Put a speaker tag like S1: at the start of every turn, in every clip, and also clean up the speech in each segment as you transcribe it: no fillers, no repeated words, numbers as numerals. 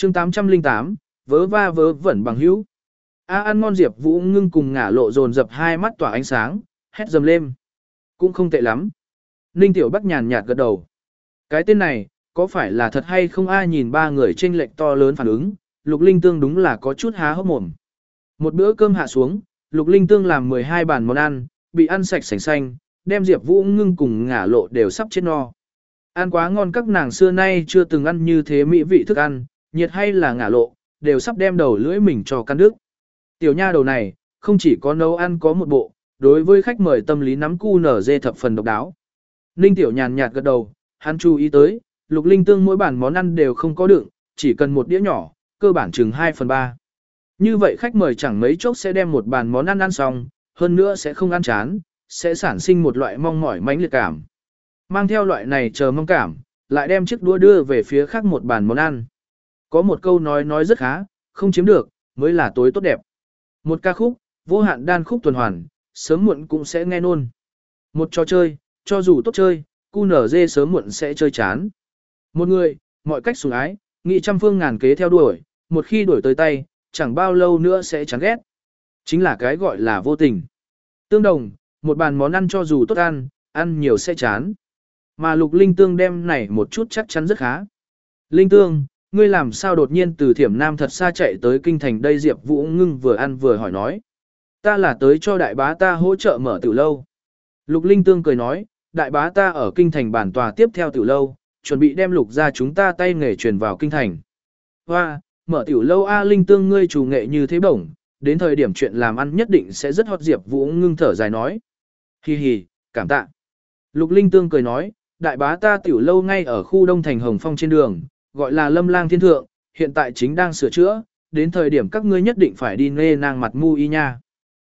S1: chương 808, vớ va vớ vẩn bằng hữu. Ăn ngon Diệp Vũ Ngưng cùng Ngả Lộ dồn dập hai mắt tỏa ánh sáng, hét dầm lên. Cũng không tệ lắm. Ninh Tiểu Bắc nhàn nhạt gật đầu. Cái tên này, có phải là thật hay không? Ai nhìn ba người chênh lệch to lớn phản ứng, Lục Linh Tương đúng là có chút há hốc mồm. Một bữa cơm hạ xuống, Lục Linh Tương làm 12 bàn món ăn, bị ăn sạch sành xanh, đem Diệp Vũ Ngưng cùng Ngả Lộ đều sắp chết no. Ăn quá ngon, các nàng xưa nay chưa từng ăn như thế mỹ vị thức ăn, nhiệt hay là Ngả Lộ, đều sắp đem đầu lưỡi mình cho căn đứt. Tiểu nha đầu này, không chỉ có nấu ăn có một bộ, đối với khách mời tâm lý nắm cu nở dê thập phần độc đáo. Ninh Tiểu nhàn nhạt gật đầu, hắn chú ý tới, Lục Linh Tương mỗi bản món ăn đều không có đựng, chỉ cần một đĩa nhỏ, cơ bản chừng 2/3. Như vậy khách mời chẳng mấy chốc sẽ đem một bàn món ăn ăn xong, hơn nữa sẽ không ăn chán, sẽ sản sinh một loại mong mỏi mãnh liệt cảm. Mang theo loại này chờ mong cảm, lại đem chiếc đũa đưa về phía khác một bàn món ăn. Có một câu nói rất khá, không chiếm được, mới là tối tốt đẹp. Một ca khúc, vô hạn đan khúc tuần hoàn, sớm muộn cũng sẽ nghe nôn. Một trò chơi, cho dù tốt chơi, cu nở dê sớm muộn sẽ chơi chán. Một người, mọi cách sủng ái, nghị trăm phương ngàn kế theo đuổi, một khi đuổi tới tay, chẳng bao lâu nữa sẽ chán ghét. Chính là cái gọi là vô tình. Tương đồng, một bàn món ăn cho dù tốt ăn, ăn nhiều sẽ chán. Mà Lục Linh Tương đem này một chút chắc chắn rất khá. Linh Tương, ngươi làm sao đột nhiên từ Thiểm Nam thật xa chạy tới kinh thành đây? Diệp Vũ Ngưng vừa ăn vừa hỏi nói. Ta là tới cho đại bá ta hỗ trợ mở tiểu lâu. Lục Linh Tương cười nói, đại bá ta ở kinh thành bản tòa tiếp theo tiểu lâu, chuẩn bị đem Lục ra chúng ta tay nghề truyền vào kinh thành. Hoa, mở tiểu lâu a? Linh Tương ngươi chủ nghệ như thế bổng, đến thời điểm chuyện làm ăn nhất định sẽ rất hot. Diệp Vũ Ngưng thở dài nói. Hi hi, cảm tạ. Lục Linh Tương cười nói, đại bá ta tiểu lâu ngay ở khu Đông Thành Hồng Phong trên đường, gọi là Lâm Lang Thiên Thượng, hiện tại chính đang sửa chữa, đến thời điểm các ngươi nhất định phải đi nê nang mặt mu y nha.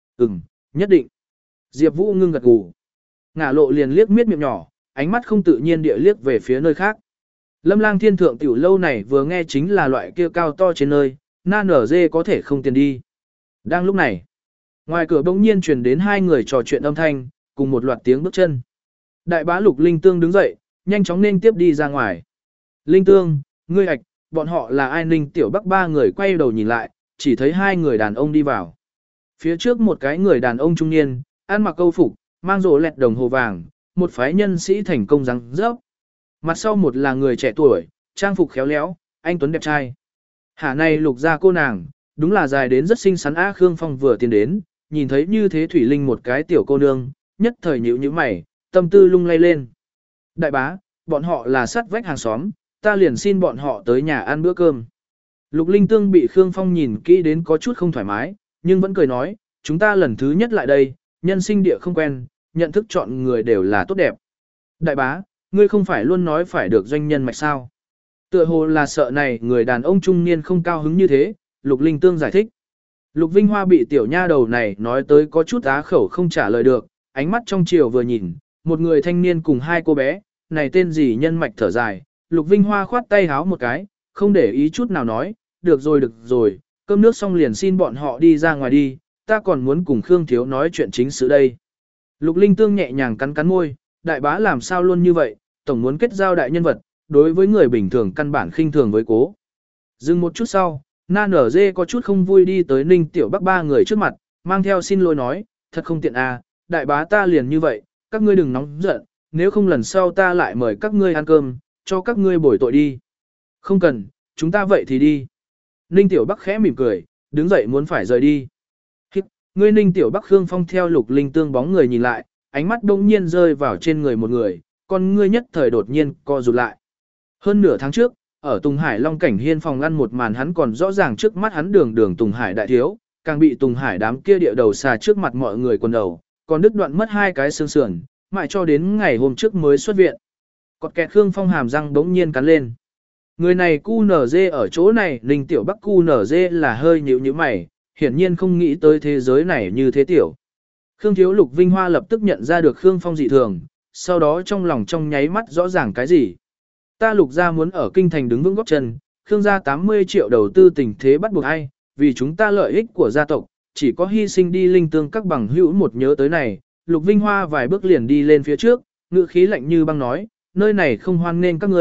S1: Nhất định. Diệp Vũ Ngưng gật gù. Ngả Lộ liền liếc miết miệng nhỏ, ánh mắt không tự nhiên địa liếc về phía nơi khác. Lâm Lang Thiên Thượng tiểu lâu này vừa nghe chính là loại kia cao to trên nơi, na nở dê có thể không tiền đi. Đang lúc này, ngoài cửa bỗng nhiên truyền đến hai người trò chuyện âm thanh, cùng một loạt tiếng bước chân. Đại bá Lục Linh Tương đứng dậy, nhanh chóng nên tiếp đi ra ngoài. Linh Tương, ngươi ạch, bọn họ là ai? Ninh Tiểu Bắc ba người quay đầu nhìn lại, chỉ thấy hai người đàn ông đi vào. Phía trước một cái người đàn ông trung niên, ăn mặc câu phục, mang rổ lẹt đồng hồ vàng, một phái nhân sĩ thành công răng rớp. Mặt sau một là người trẻ tuổi, trang phục khéo léo, anh tuấn đẹp trai. Hả này Lục gia cô nàng, đúng là dài đến rất xinh xắn á. Khương Phong vừa tiến đến, nhìn thấy như thế thủy linh một cái tiểu cô nương, nhất thời nhíu nhíu mày, tâm tư lung lay lên. Đại bá, bọn họ là sát vách hàng xóm, ta liền xin bọn họ tới nhà ăn bữa cơm. Lục Linh Tương bị Khương Phong nhìn kỹ đến có chút không thoải mái, nhưng vẫn cười nói, chúng ta lần thứ nhất lại đây, nhân sinh địa không quen, nhận thức chọn người đều là tốt đẹp. Đại bá, ngươi không phải luôn nói phải được doanh nhân mạch sao? Tựa hồ là sợ này người đàn ông trung niên không cao hứng như thế, Lục Linh Tương giải thích. Lục Vinh Hoa bị tiểu nha đầu này nói tới có chút á khẩu không trả lời được, ánh mắt trong chiều vừa nhìn, một người thanh niên cùng hai cô bé, này tên gì nhân mạch thở dài. Lục Vinh Hoa khoát tay háo một cái, không để ý chút nào nói, được rồi, cơm nước xong liền xin bọn họ đi ra ngoài đi, ta còn muốn cùng Khương Thiếu nói chuyện chính sự đây. Lục Linh Tương nhẹ nhàng cắn cắn môi, đại bá làm sao luôn như vậy, tổng muốn kết giao đại nhân vật, đối với người bình thường căn bản khinh thường với cố. Dừng một chút sau, Na Nở Dê có chút không vui đi tới Ninh Tiểu Bắc ba người trước mặt, mang theo xin lỗi nói, thật không tiện à, đại bá ta liền như vậy, các ngươi đừng nóng giận, nếu không lần sau ta lại mời các ngươi ăn cơm, cho các ngươi bồi tội đi. Không cần, chúng ta vậy thì đi. Ninh Tiểu Bắc khẽ mỉm cười, đứng dậy muốn phải rời đi. Ngươi Ninh Tiểu Bắc Khương Phong theo Lục Linh Tương bóng người nhìn lại, ánh mắt đông nhiên rơi vào trên người một người, con ngươi nhất thời đột nhiên co rụt lại. Hơn nửa tháng trước, ở Tùng Hải Long Cảnh Hiên phòng ăn một màn hắn còn rõ ràng trước mắt hắn đường Tùng Hải đại thiếu, càng bị Tùng Hải đám kia địa đầu xà trước mặt mọi người quần đầu, còn đứt đoạn mất hai cái xương sườn, mãi cho đến ngày hôm trước mới xuất viện. Cọt kẹt Khương Phong hàm răng đống nhiên cắn lên. Người này cu nở dê ở chỗ này, Ninh Tiểu Bắc cu nở dê là hơi nhíu nhíu mày, hiển nhiên không nghĩ tới thế giới này như thế tiểu. Khương Thiếu Lục Vinh Hoa lập tức nhận ra được Khương Phong dị thường, sau đó trong lòng trong nháy mắt rõ ràng cái gì. Ta Lục gia muốn ở kinh thành đứng vững gót chân, Khương gia 80 triệu đầu tư tình thế bắt buộc ai, vì chúng ta lợi ích của gia tộc, chỉ có hy sinh đi Linh Tương các bằng hữu. Một nhớ tới này, Lục Vinh Hoa vài bước liền đi lên phía trước, ngữ khí lạnh như băng nói, nơi này không hoan nên các ngươi,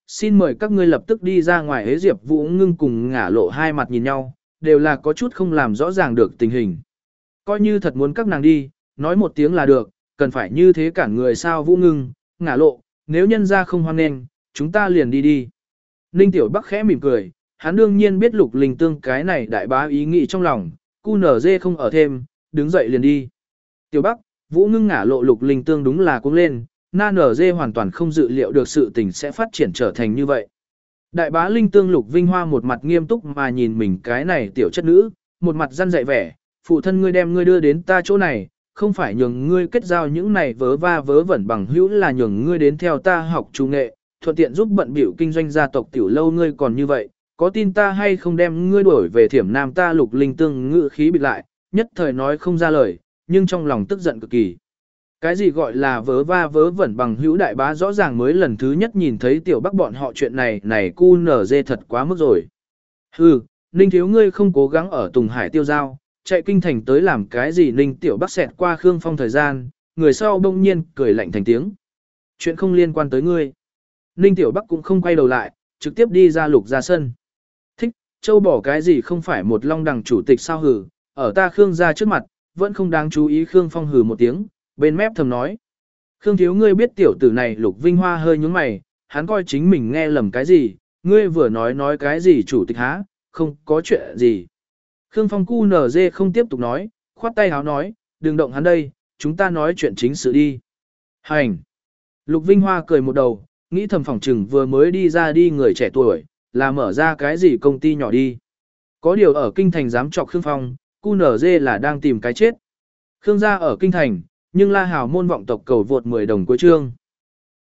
S1: xin mời các ngươi lập tức đi ra ngoài. Hế Diệp Vũ Ngưng cùng Ngả Lộ hai mặt nhìn nhau, đều là có chút không làm rõ ràng được tình hình. Coi như thật muốn các nàng đi, nói một tiếng là được, cần phải như thế cản người sao. Vũ Ngưng, Ngả Lộ, nếu nhân ra không hoan nghênh, chúng ta liền đi đi. Ninh Tiểu Bắc khẽ mỉm cười, hắn đương nhiên biết Lục Linh Tương cái này đại bá ý nghĩ trong lòng, QNZ không ở thêm, đứng dậy liền đi. Tiểu Bắc, Vũ Ngưng, Ngả Lộ, Lục Linh Tương đúng là cũng lên, NG hoàn toàn không dự liệu được sự tình sẽ phát triển trở thành như vậy. Đại bá Linh Tương Lục Vinh Hoa một mặt nghiêm túc mà nhìn mình cái này tiểu chất nữ, một mặt răn dạy vẻ, phụ thân ngươi đem ngươi đưa đến ta chỗ này, không phải nhường ngươi kết giao những này vớ va vớ vẩn bằng hữu, là nhường ngươi đến theo ta học trung nghệ, thuận tiện giúp bận biểu kinh doanh gia tộc tiểu lâu. Ngươi còn như vậy, có tin ta hay không đem ngươi đuổi về Thiểm Nam? Ta Lục Linh Tương ngữ khí bịt lại, nhất thời nói không ra lời, nhưng trong lòng tức giận cực kỳ. Cái gì gọi là vớ va vớ vẩn bằng hữu? Đại bá rõ ràng mới lần thứ nhất nhìn thấy Tiểu Bắc bọn họ chuyện này QNZ thật quá mức rồi. Hừ, Ninh thiếu ngươi không cố gắng ở Tùng Hải tiêu giao, chạy kinh thành tới làm cái gì? Ninh Tiểu Bắc xẹt qua Khương Phong thời gian, người sau bỗng nhiên cười lạnh thành tiếng. Chuyện không liên quan tới ngươi. Ninh Tiểu Bắc cũng không quay đầu lại, trực tiếp đi ra Lục ra sân. Thích, châu bỏ cái gì không phải một long đằng chủ tịch sao? Hừ, ở ta Khương gia trước mặt, vẫn không đáng chú ý. Khương Phong hừ một tiếng, bên mép thầm nói. Khương thiếu ngươi biết tiểu tử này? Lục Vinh Hoa hơi nhướng mày, hắn coi chính mình nghe lầm cái gì, ngươi vừa nói cái gì chủ tịch há, không có chuyện gì. Khương Phong QNZ không tiếp tục nói, khoát tay háo nói, đừng động hắn đây, chúng ta nói chuyện chính sự đi. Hành. Lục Vinh Hoa cười một đầu, nghĩ thầm phỏng trừng vừa mới đi ra đi người trẻ tuổi, là mở ra cái gì công ty nhỏ đi. Có điều ở kinh thành dám chọc Khương Phong, QNZ là đang tìm cái chết. Khương gia ở kinh thành, nhưng La Hào môn vọng tộc cầu vượt 10 đồng cuối chương.